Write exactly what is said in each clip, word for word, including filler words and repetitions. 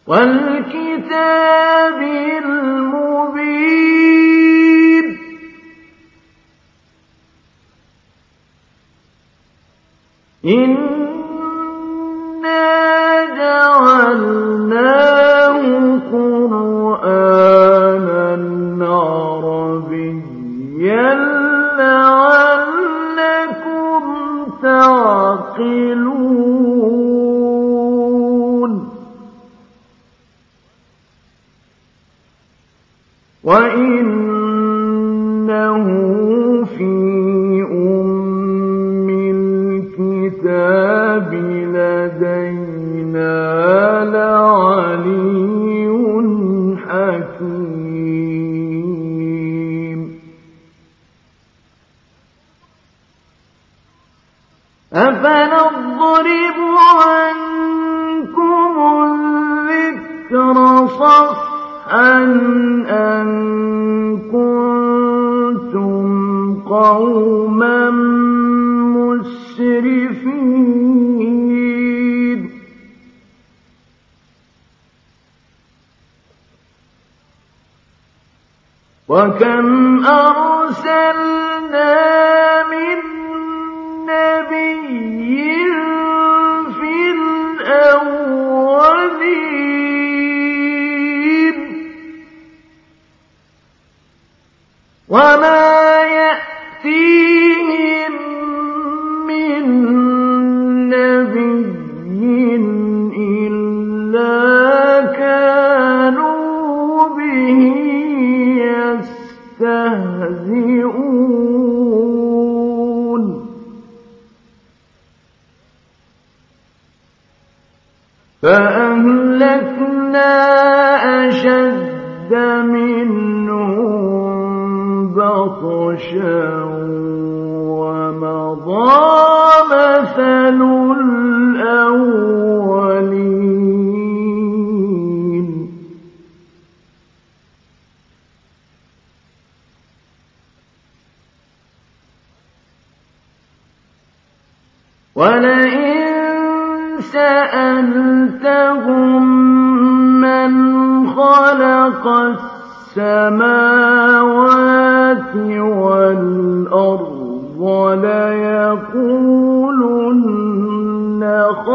وَالْكِتَابِ الْمُبِينِ إِنَّا جَعَلْنَاهُ قُرْآنًا عَرَبِيًّا لَّعَلَّكُمْ تَعْقِلُونَ وَإِنَّهُ فِي أُمِّ الْكِتَابِ لَدَيْنَا لَعَلِيٌّ حَكِيمٌ أَفَنَضْرِبُ عَنكُمُ الذِّكْرَ صَفْحًا أَن كُنتُمْ قَوْمًا مُسْرِفِينَ وَكَمْ أَرْسَلْنَا مِن نَّبِيٍّ فِي الْأَوَّلِينَ وَمَا يَأْتِيهِم مِّن نَّبِيٍّ إِلَّا كَانُوا بِهِ يَسْتَهْزِئُونَ فَأَهْلَكْنَا أَشَدَّ مِنْهُم بَطْشًا وَمَضَىٰ مَثَلُ الْأَوَّلِينَ وَلَئِن سَأَلْتَهُم مَّنْ خَلَقَ السَّمَاوَاتِ وَالْأَرْضَ لَيَقُولُنَّ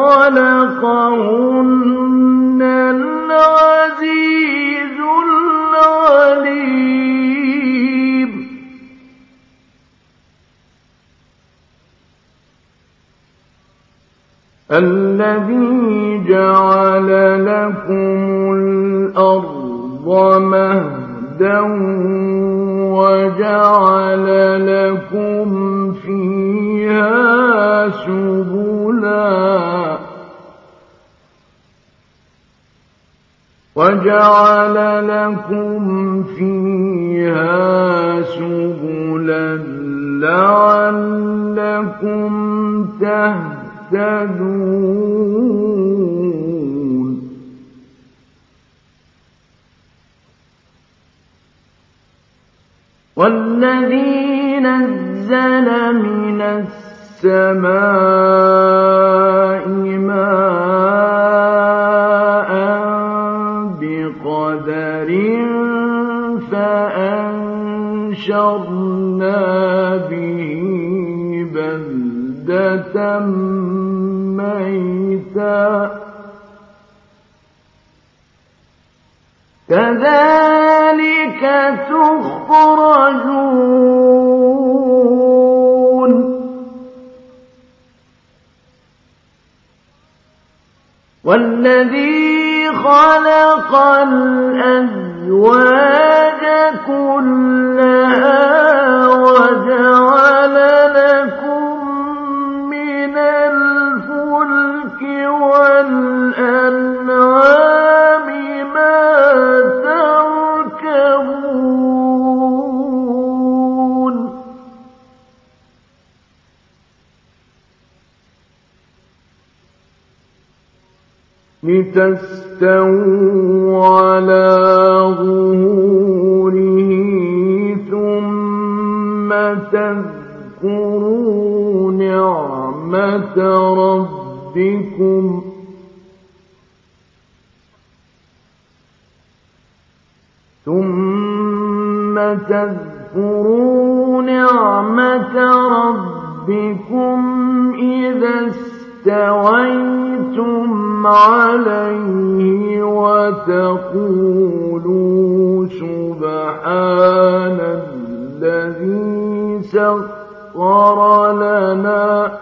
خَلَقَهُنَّ الْعَزِيزُ الْعَلِيمُ الَّذِي جَعَلَ لَكُمُ الْأَرْضَ مَهْدًا وَجَعَلَ لَكُمْ فِيهَا سُبُلًا وَجَعَلَ لَكُمْ فِيهَا سُبُلًا لَّعَلَّكُمْ تَهْتَدُونَ وَالَّذِي نَزَّلَ مِنَ السَّمَاءِ مَاءً بِقَدَرٍ فَأَنشَرْنَا بِهِ بَلْدَةً مَّيْتًا كَذَلِكَ تُخْرَجُونَ وَالَّذِي خَلَقَ الْأَزْوَاجَ كُلَّهَا وَجَعَلَ لَكُم مِّنَ الْفُلْكِ وَالْأَنْعَامِ مَا تَرْكَبُونَ لِتَسْتَوُوا عَلَىٰ ظُهُورِهِ ثُمَّ تَذْكُرُوا نِعْمَةَ رَبِّكُمْ ثم تذكروا نعمة ربكم إذا استويتم عليه وتقولوا سبحان الذي سخر لنا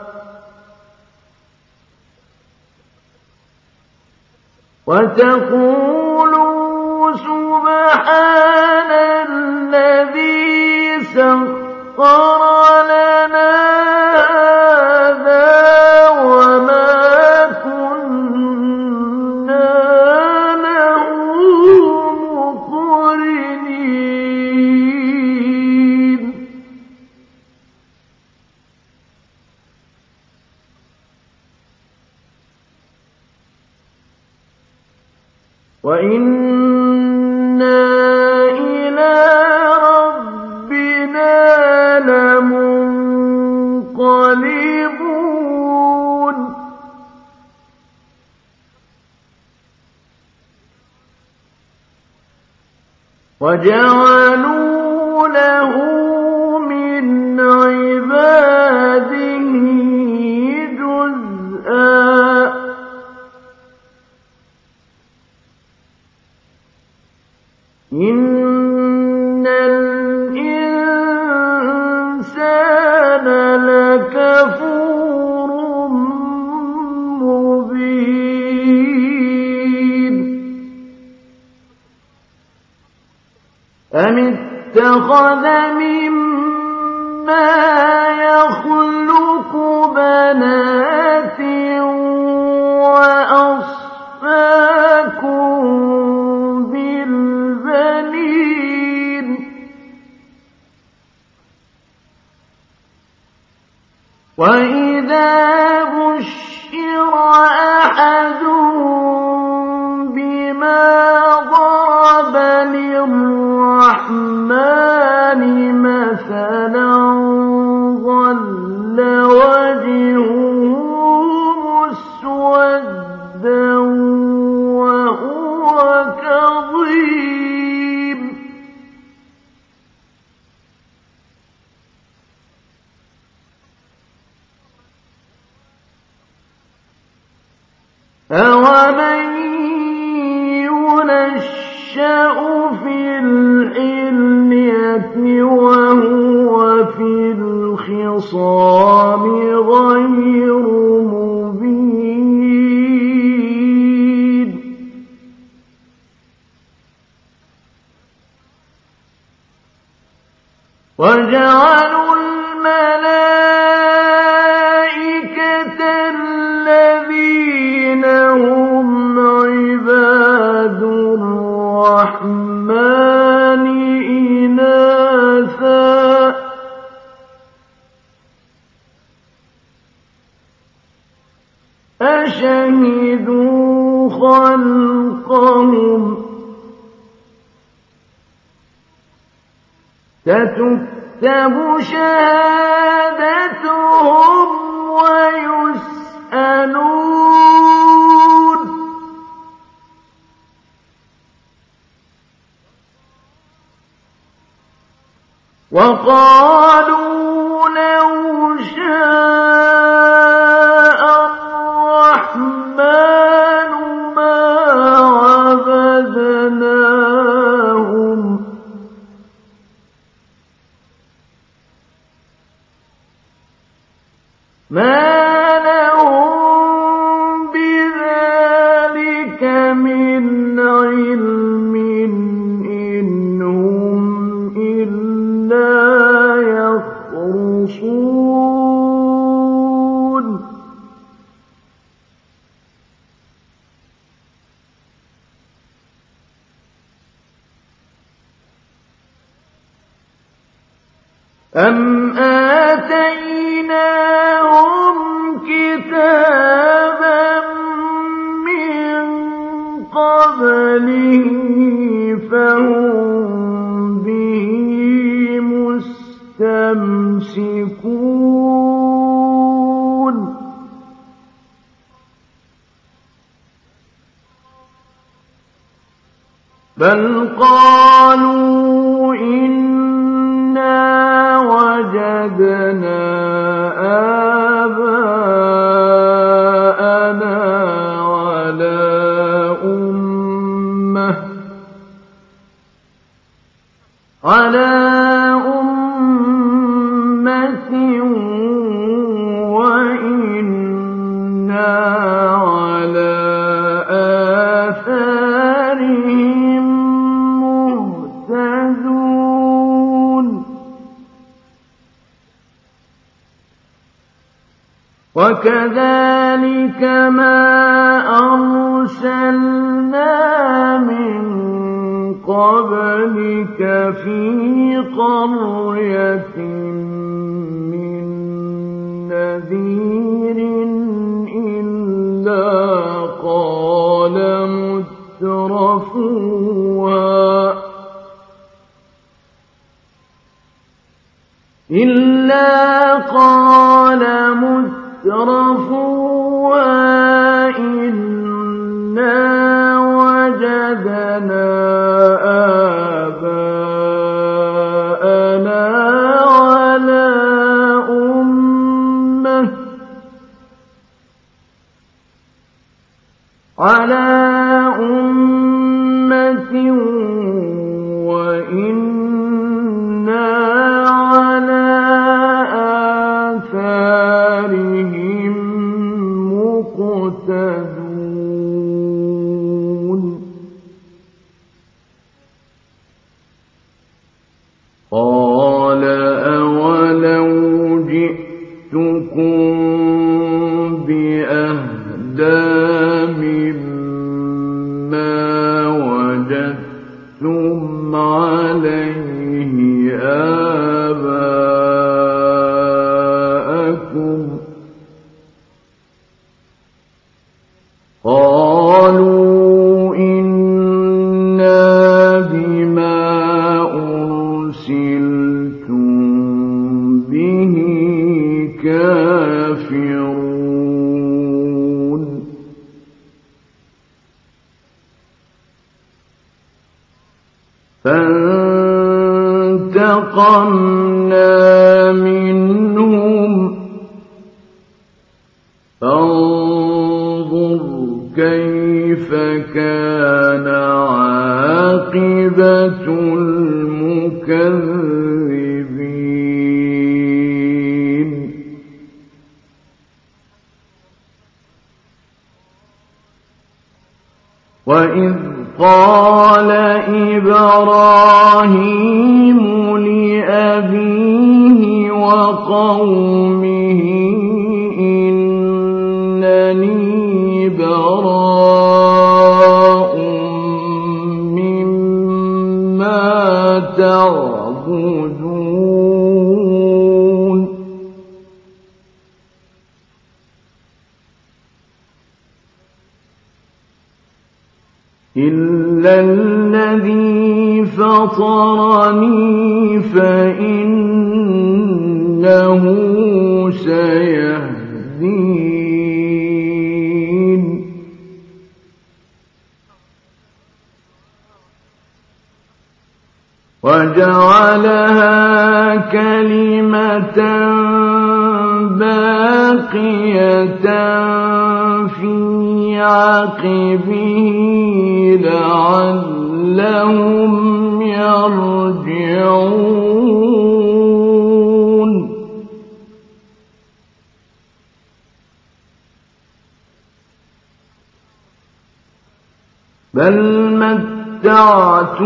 وتقولوا سبحان الذي سخر لنا هذا وما كنا له مقرنين وإنا إلى ربنا لمنقلبون وجعلوا له من عباده جزءا إن الإنسان لكفور مبين أم اتخذ مما يخلق بنات وأصفاكم بالبنين وإذا بشر أحدهم بما ضرب للرحمن مثلا ظل وجهه مسودا وهو كظيم أَوَمَن يُنَشَّأُ فِي الْحِلْيَةِ وَهُوَ فِي الْخِصَامِ غَيْرُ مُبِينٍ وَجَعَلُوا الْمَلَائِكَةَ الَّذِينَ هُمْ عِبَادُ الرَّحْمَنِ إِنَاثًا أَشَهِدُوا خَلْقَهُمْ سَتُكْتَبُ شَهَادَتُهُمْ وَيُسْأَلُونَ وَقَالُوا لَوْ شَاءَ الرَّحْمَنُ مَا عَبَدْنَاهُمْ مَا لَهُم بِذَلِكَ مِنْ عِلْمٍ إِنْ هُمْ إِلَّا يَخْرُصُونَ أَمْ آتَيْنَاهُمْ كِتَابًا مِّن قَبْلِهِ فَهُم بِهِ مُسْتَمْسِكُونَ بل قالوا إنا وجدنا آباءنا على أمة على أمة وإنا على آثارهم مهتدون وكذلك ما أرسلنا من قبلك في قرية من نذير إلا قال مترفوها إلا قال مترفوها إنا وجدنا آباءنا على أمة على أمة وإنا على آثارهم مقتدون قال أولو جئتكم بأهدى مما وجدتم عليه آباءكم قالوا إنا بما أرسلتم به كافرون فانتقمنا منهم فانظر كيف كان عاقبة المكذبين وإذ قال إبراهيم لأبيه وقومه إنني براء مما تعبدون إلا الذي فطرني فإنه سيهدين وجعلها كلمة باقية في عقبه لعلهم يرجعون بل متعت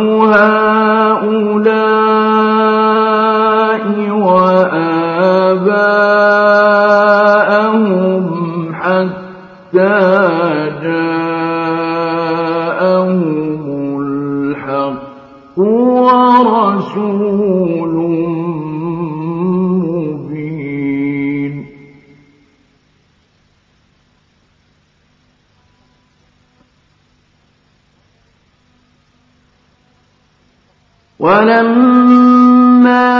هؤلاء وآباءهم حتى جاءهم الحق ورسول مبين ولما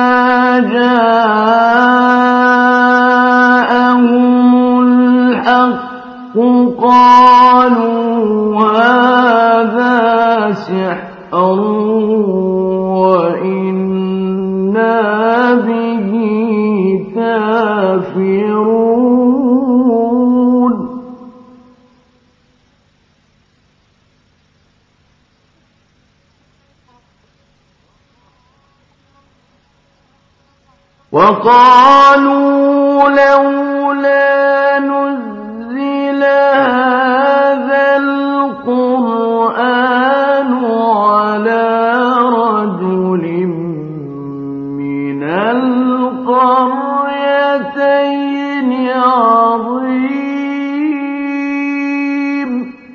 جاءهم الحق قالوا هذا سحر وقالوا لولا نزل هذا القرآن على رجل من القريتين عظيم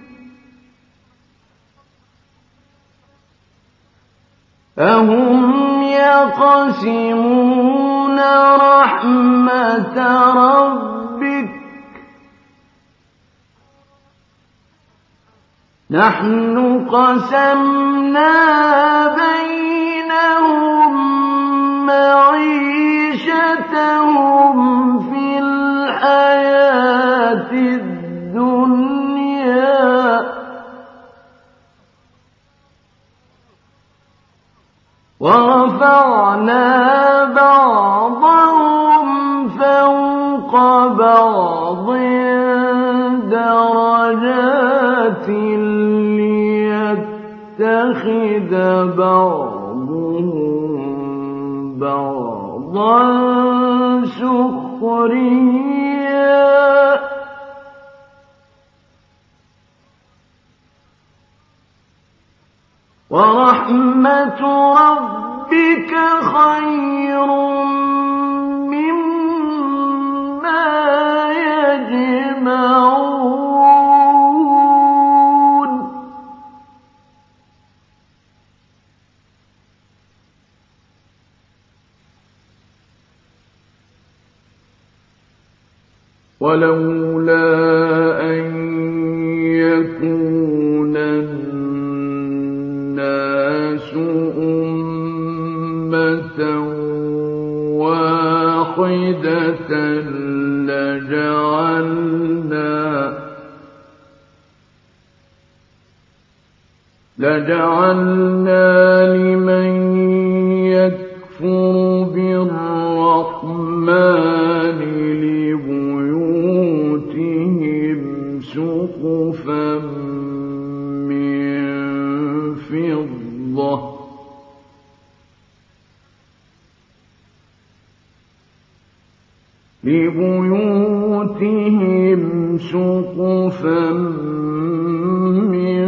أهم يقسمون رحمة ربك نحن قسمنا بينهم معيشتهم في الحياة الدنيا ورفعنا بعضهم فوق بعض درجات ليتخذ بعضهم بعضا سخريا ورحمة ربك خير مما يجمعون ولولا أن يكون الناس أمة واحدة لجعلنا لجعلنا لمن يكفر بالرحمن لبيوتهم سقفا من فضة لبيوتهم سقفا من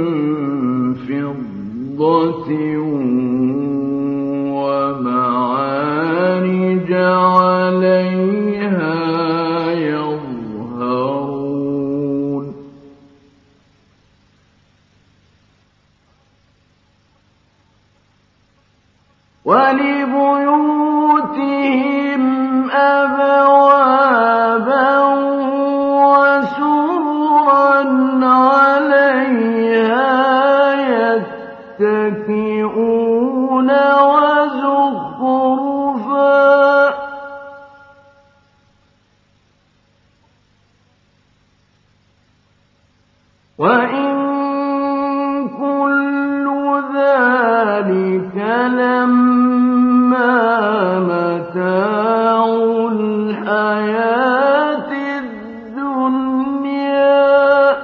فضة ومعارج عليها يظهرون ولبيوتهم أبوابا وسررا عليها يتكئون وزخرفا وإن كل ذلك لما متاع الحياة الدنيا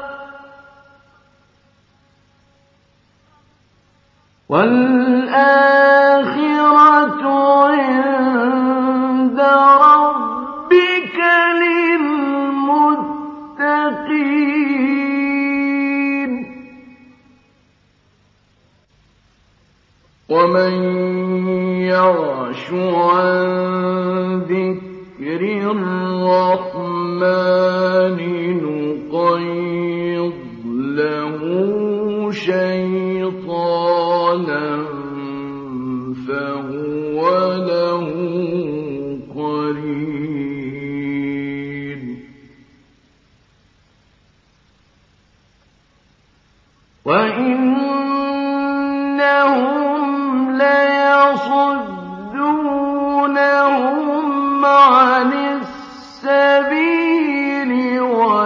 والآخرة عند ربك للمتقين ومن يعش عن ذكر الرحمن نقيض له شيطانا فهو له قرين وإنهم ليصدونهم عن السبيل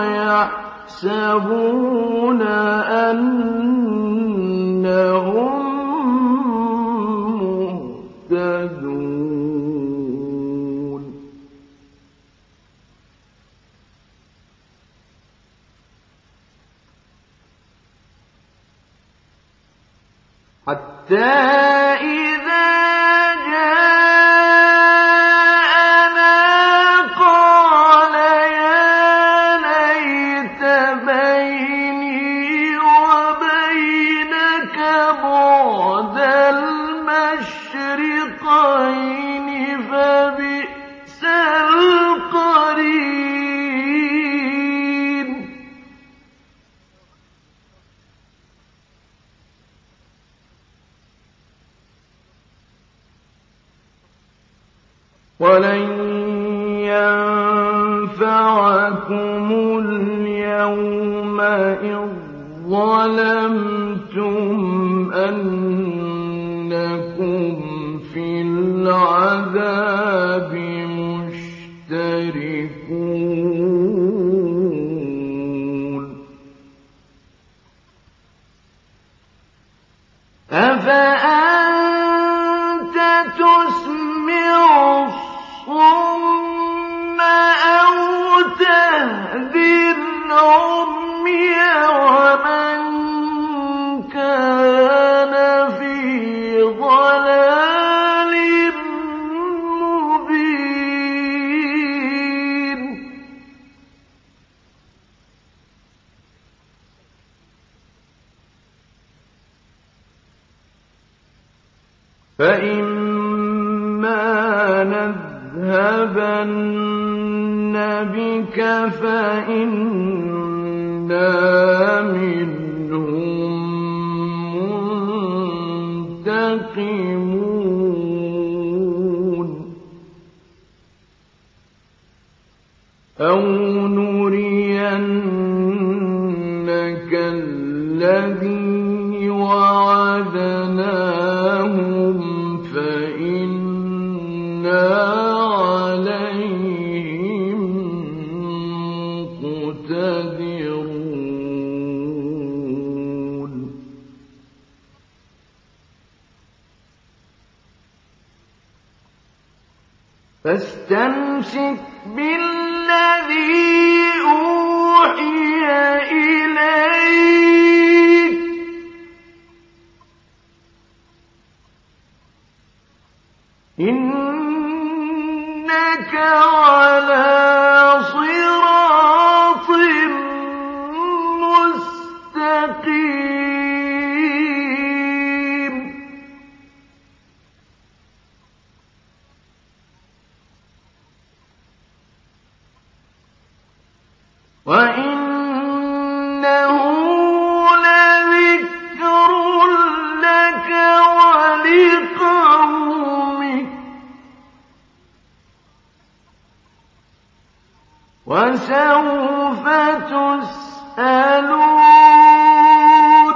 ويحسبون أنهم مهتدون حتى إذا جاء وَلَن يَنفَعَكُمُ الْيَوْمَ إِذ ظَّلَمْتُمْ أَنَّكُمْ فِي الْعَذَابِ مُشْتَرِكُونَ أَفَأَنتَ تُسْمِعُ الصُّمَّ أَوْ تَهْدِي الْعُمْيَ وَمَن كَانَ فِي ضَلَالٍ مُّبِينٍ فَإِمَّا نَذْهَبَنَّ بِكَ فَإِنَّا مِنْهُم مُّنتَقِمُونَ أَوْ نُرِيَنَّكَ الَّذِي وَعَدْنَاهُمْ فَإِنَّا عَلَيْهِم مُّقْتَدِرُونَ فَاسْتَمْسِكْ بِالَّذِي أُوحِيَ إِلَيْكَ ۖ إِنَّكَ عَلَىٰ صِرَاطٍ مُّسْتَقِيمٍ وَإِنَّهُ لَذِكْرٌ لَّكَ وَلِقَوْمِكَ وَسَوْفَ تُسْأَلُونَ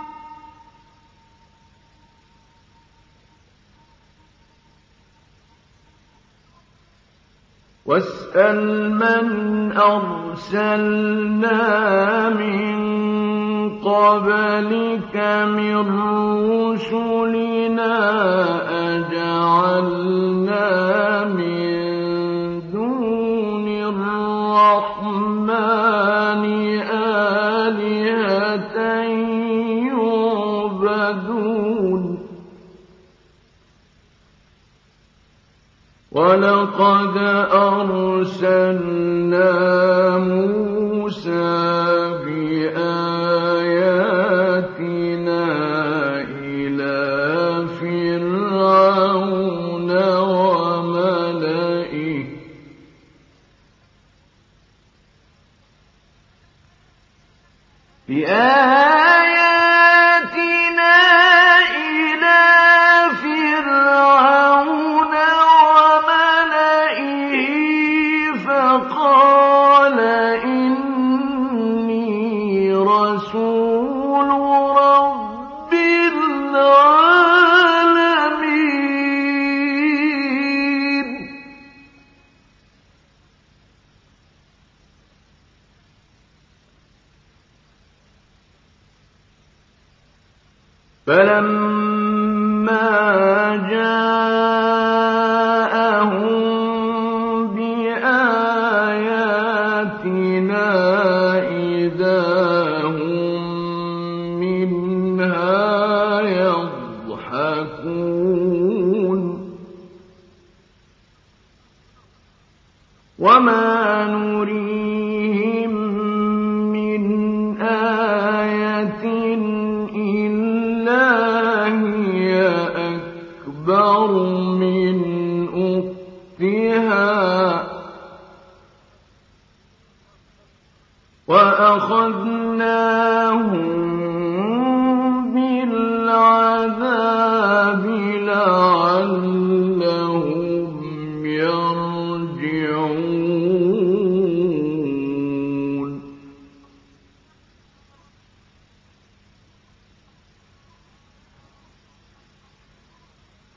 وَاسْأَلْ مَنْ أَرْسَلْنَا مِن قَبْلِكَ مِن رُّسُلِنَا أَجَعَلْنَا مِن دُونِ الرَّحْمَٰنِ آلِهَةً يُعْبَدُونَ وَلَقَدْ أَرْسَلْنَا مُوسَىٰ بِآيَاتِنَا إِلَىٰ فِرْعَوْنَ وَمَلَئِهِ بِآيَاتِنَا إِلَىٰ فِرْعَوْنَ وَمَلَئِهِ فَقَالَ إِنِّي رَسُولُ رَبِّ الْعَالَمِينَ فَلَمَّا جَاءَهُم بِآيَاتِنَا إِذَا هُم مِّنْهَا يَضْحَكُونَ وَمَا نُرِيهِم مِّنْ آيَةٍ إِلَّا هِيَ أَكْبَرُ مِنْ أُخْتِهَا وَأَخَذْنَاهُم بِالْعَذَابِ لَعَلَّهُمْ يَرْجِعُونَ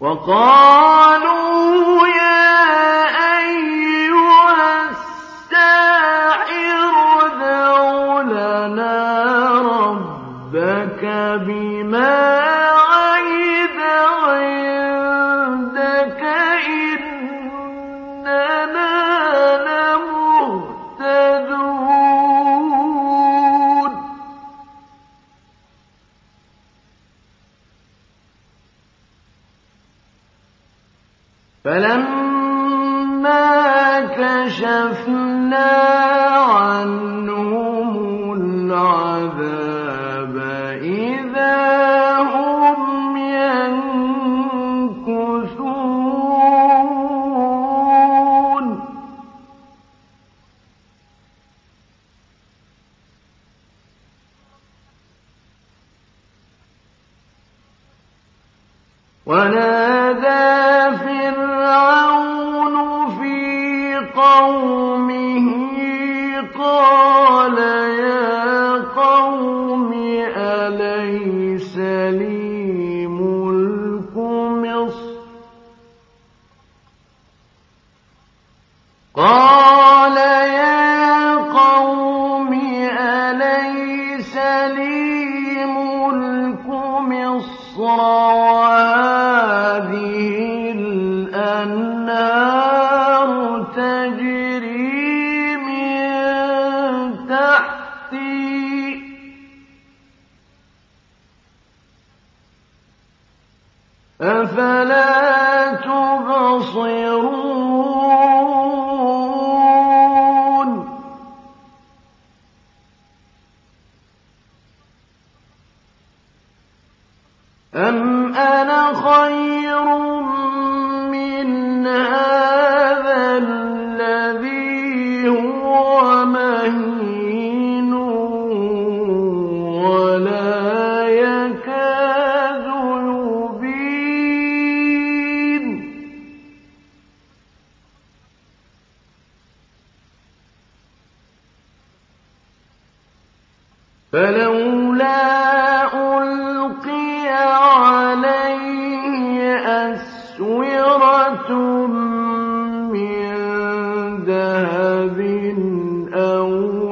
وقالوا يا أيها الساحر ادع لنا ربك بما عهد عندك إننا لمهتدون فلما كشفنا عنهم العذاب إذا هم ينكثون ونادى فرعون في قومه قال يا قوم أليس لي ملك مصر قال يا قوم أليس لي ملك مصر وهذه الأنهار تجري من تحتي أفلا تبصرون أم أنا خير من هذا الذي هو مهين ولا يكاد يبين فلولا ألقي عليه أسورة من ذهب أو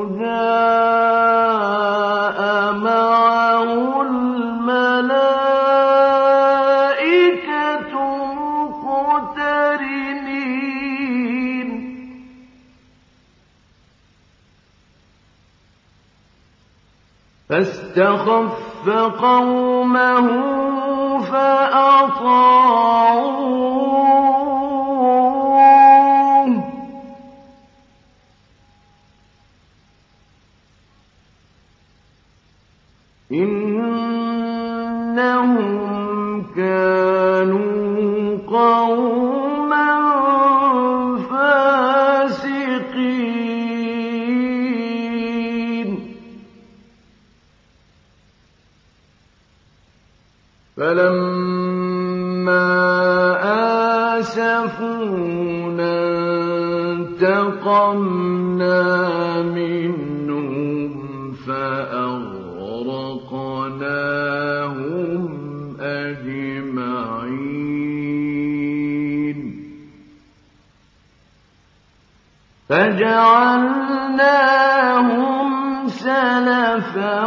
جاء معه الملائكة مقترنين فاستخف قومه فأطاعوه إنهم كانوا قوما فاسقين فلما آسفونا انتقمنا منهم فأغرقناهم أجمعين فجعلناهم سلفا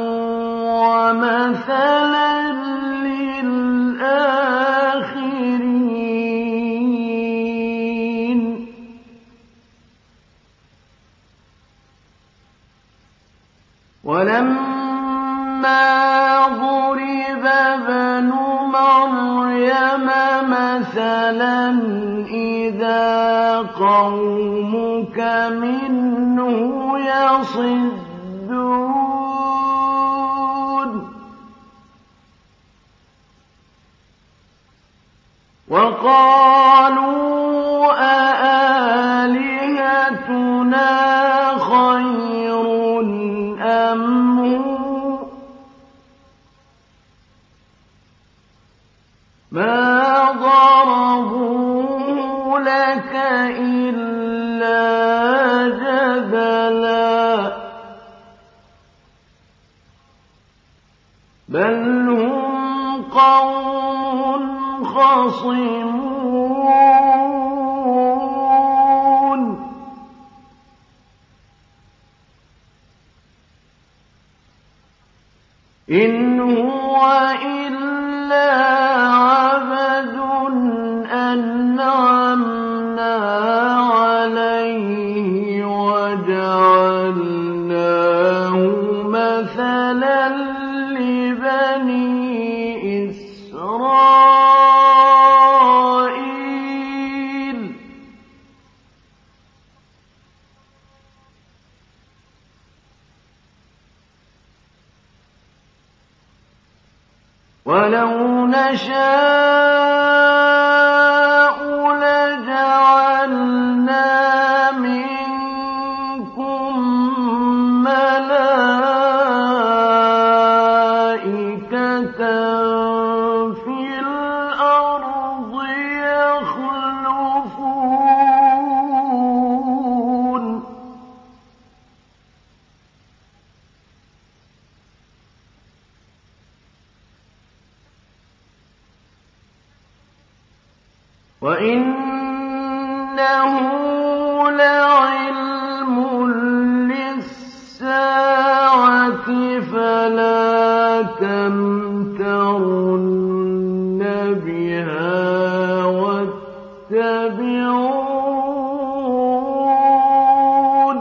ومثلا للآخرين ولما ضرب ابن مريم مثلا إذا قومك منه يصدون وقالوا أآلهتنا خير أم هو ما ضربوه لك إلا جدلا بل هم قوم يختصمون إن هو إلا عبد أنعمنا عليه وجعلناه مثلا لبني إسرائيل ولو نشاء لجعلنا منكم ملائكة في الأرض يخلفون وَإِنَّهُ لَعِلْمٌ لِّلسَّاعَةِ فَلَا تَمْتَرُنَّ بِهَا وَاتَّبِعُونِ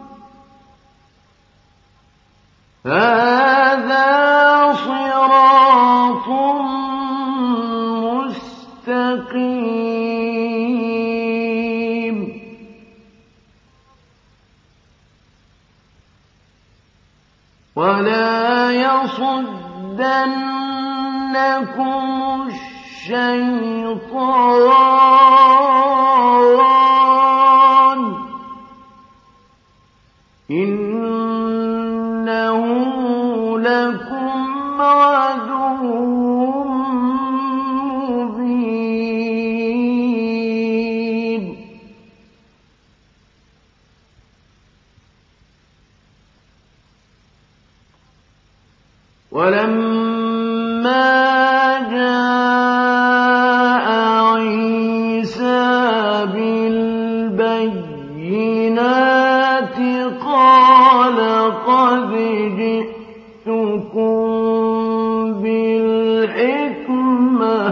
هَٰذَا صِرَاطٌ مُّسْتَقِيمٌ وَلَا يَصُدَّنَّكُمُ الشَّيْطَانُ إِنَّهُ لَكُمْ عَدُوٌّ مُّبِينٌ وَلَمَّا جَاءَ عِيسَىٰ بِالْبَيِّنَاتِ قَالَ قَدْ جِئْتُكُم بِالْحِكْمَةِ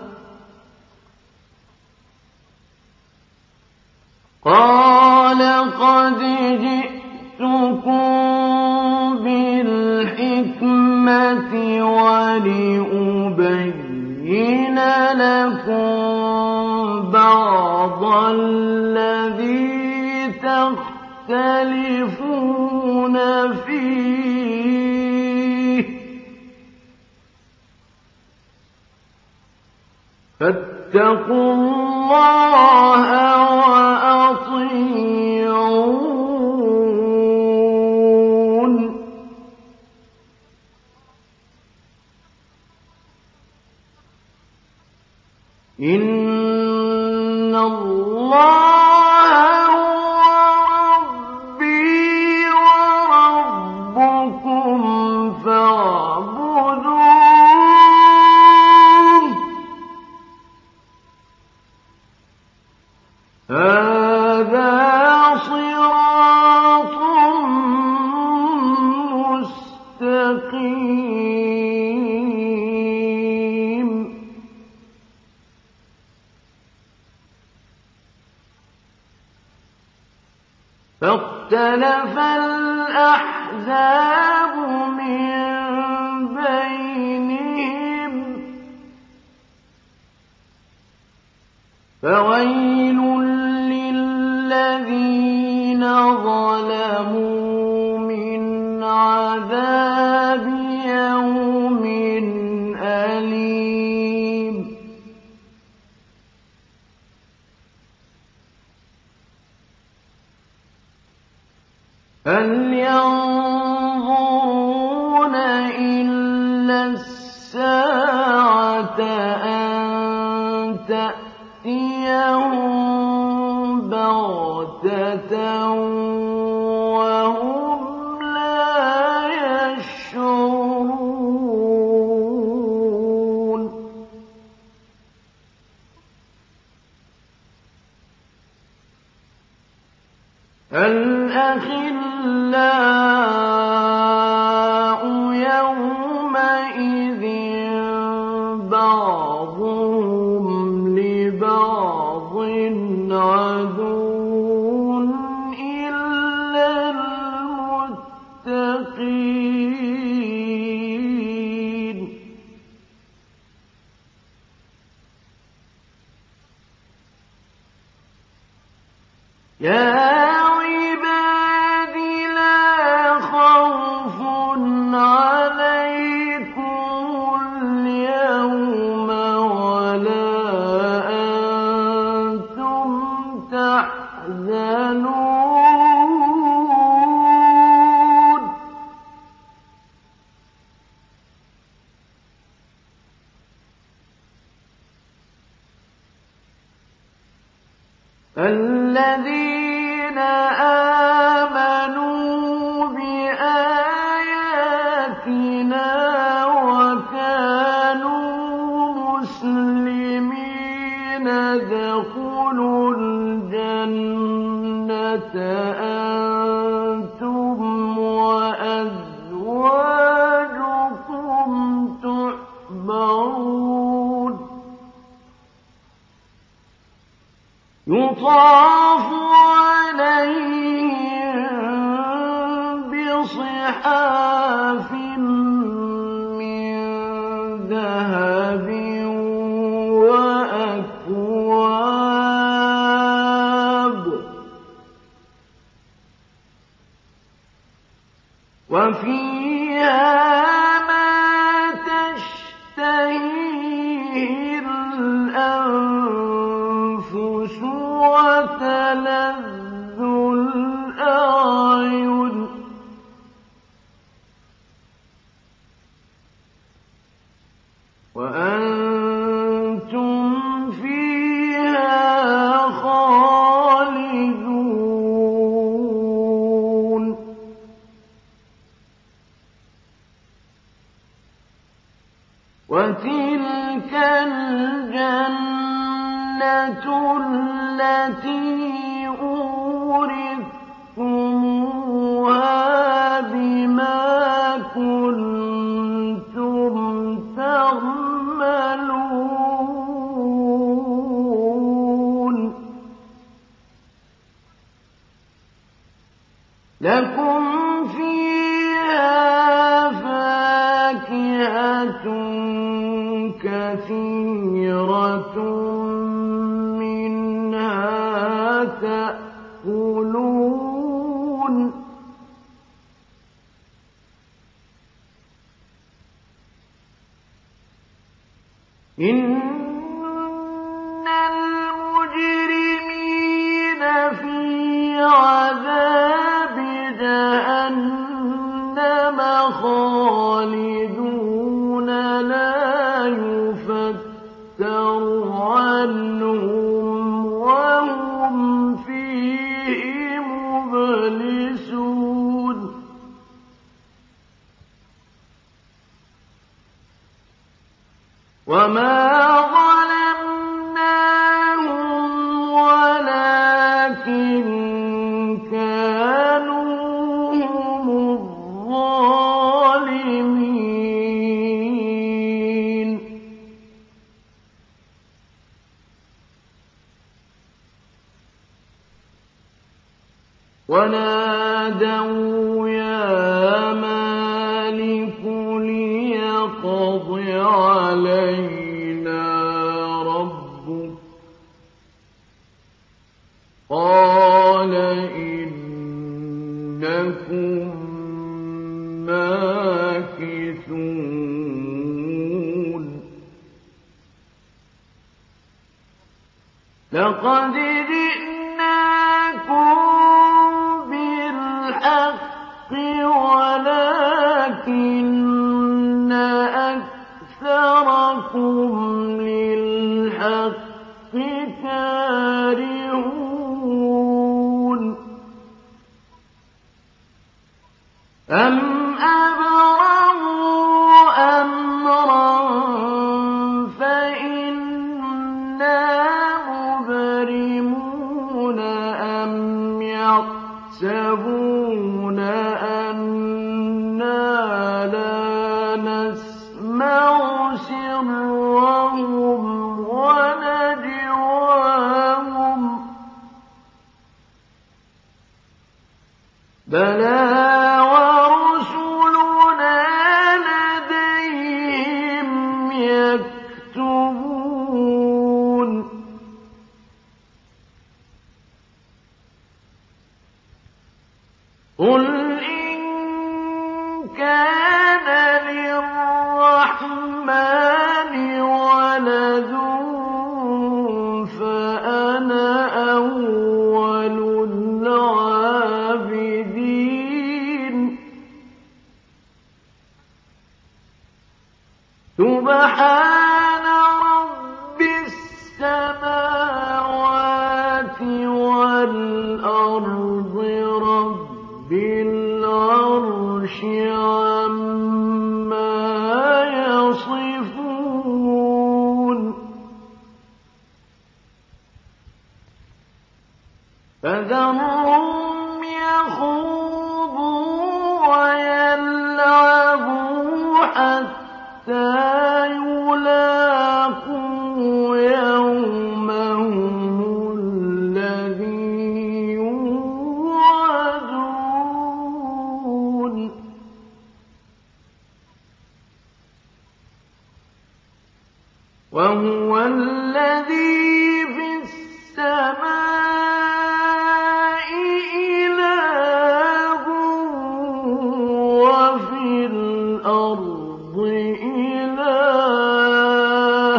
قَالَ قَدْ جِئْتُكُم بِالْحِكْمَةِ وَلِأُبَيِّنَ لَكُم بَعْضَ الَّذِي تَخْتَلِفُونَ فِيهِ ۖ فَاتَّقُوا اللَّهَ وَأَطِيعُونِ إِنَّ اللَّهَ هُوَ رَبِّي وَرَبُّكُمْ فَاعْبُدُوهُ هَٰذَا صِرَاطٌ مُّسْتَقِيمٌ فَاخْتَلَفَ الْأَحْزَابُ مِن بَيْنِهِمْ ۖ فَوَيْلٌ لِّلَّذِينَ ظَلَمُوا مِنْ عَذَابِ يَوْمٍ أَلِيمٍ هَلْ يَنظُرُونَ إِلَّا السَّاعَةَ أَن تَأْتِيَهُم بَغْتَةً وَهُمْ لَا يَشْعُرُونَ الْأَخِلَّاءُ يَوْمَئِذٍ بَعْضُهُمْ لِبَعْضٍ عَدُوٌّ إِلَّا الْمُتَّقِينَ يَا عِبَادِ لَا خَوْفٌ عَلَيْكُمُ الْيَوْمَ وَلَا أَنتُمْ تَحْزَنُونَ الَّذِينَ آمَنُوا بِآيَاتِنَا وَكَانُوا مُسْلِمِينَ ادْخُلُوا الْجَنَّةَ أَنتُمْ وَأَزْوَاجُكُمْ تُحْبَرُونَ يُطَافُ عَلَيْهِم بِصِحَافٍ مِّن ذَهَبٍ وَأَكْوَابٍ وَفِيهَا مَا تَشْتَهِيهِ الْأَنفُسُ وَتَلَذُّ الْأَعْيُنُ وَأَنتُمْ فِيهَا خَالِدُونَ وَتِلْكَ الْجَنَّةُ الَّتِي أُورِثْتُمُوهَا بِمَا كُنتُمْ تَعْمَلُونَ لَكُمْ فِيهَا فَاكِهَةٌ كَثِيرَةٌ مِّنْهَا تَأْكُلُونَ إِنَّ الْمُجْرِمِينَ فِي عَذَابِ جَهَنَّمَ خَالِدُونَ لَا يُفَتَّرُ عَنْهُمْ وَهُمْ فِيهِ مُبْلِسُونَ وَمَا ظَلَمْنَاهُمْ وَلَٰكِن كَانُوا هُمُ الظَّالِمِينَ وَنَادَوْا يَا مَالِكُ لِيَقْضِ عَلَيْنَا رَبُّكَ قَالَ إِنَّكُم مَّاكِثُونَ لَقَدْ جِئْنَاكُم بِالْحَقِّ وَلَٰكِنَّ أَكْثَرَكُمْ لِلْحَقِّ كَارِهُونَ أَمْ أَبْرَمُوا أَمْرًا فَإِنَّا مُبْرِمُونَ أَمْ يَطْمَعُ يسمع سرهم ونجواهم بلى ورسلنا لديهم يكتبون قل إن كان للرحمن ولد فأنا أول العابدين سبحان رب السماوات والأرض رب العرش عما يصفون فذرهم يخوضوا ويلعبوا حتى يلاقوا يومهم الذي يوعدون وهو الذي في السماء إله وفي الأرض إله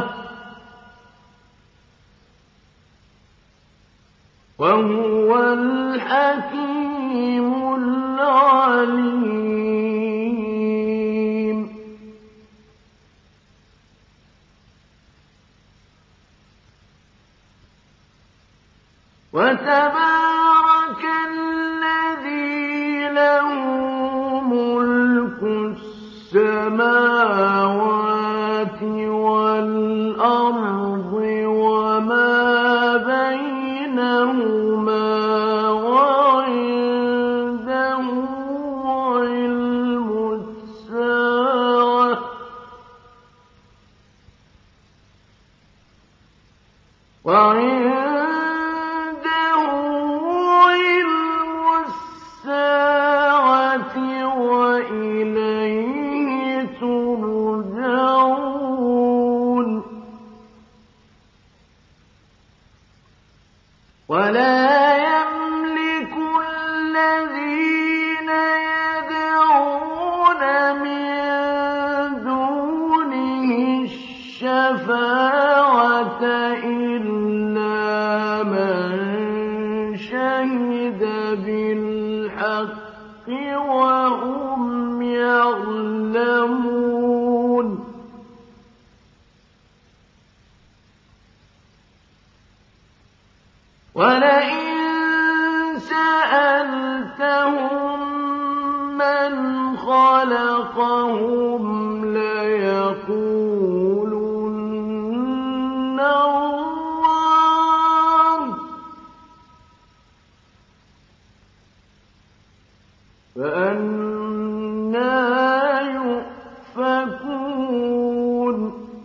وهو الحكيم العليم وتبارك الذي له ملك السماوات والأرض وما بينهما وعنده علم الساعة وعنده وإليه ترجعون ولا يملك الذين يدعون من دونه الشفاعة إلا من شهد بالحق وهم يعلمون ولئن سألتهم من خلقهم ليقولن الله فأنى يؤفكون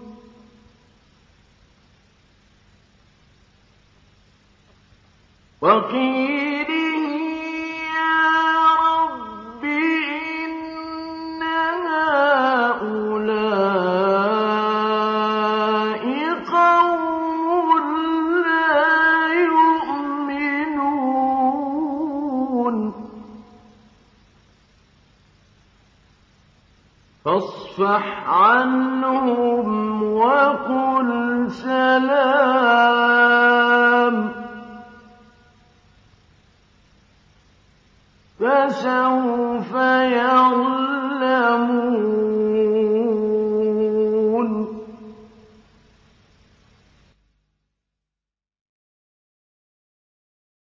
وقيله يا رب إن هؤلاء قوم لا يؤمنون فاصفح عنهم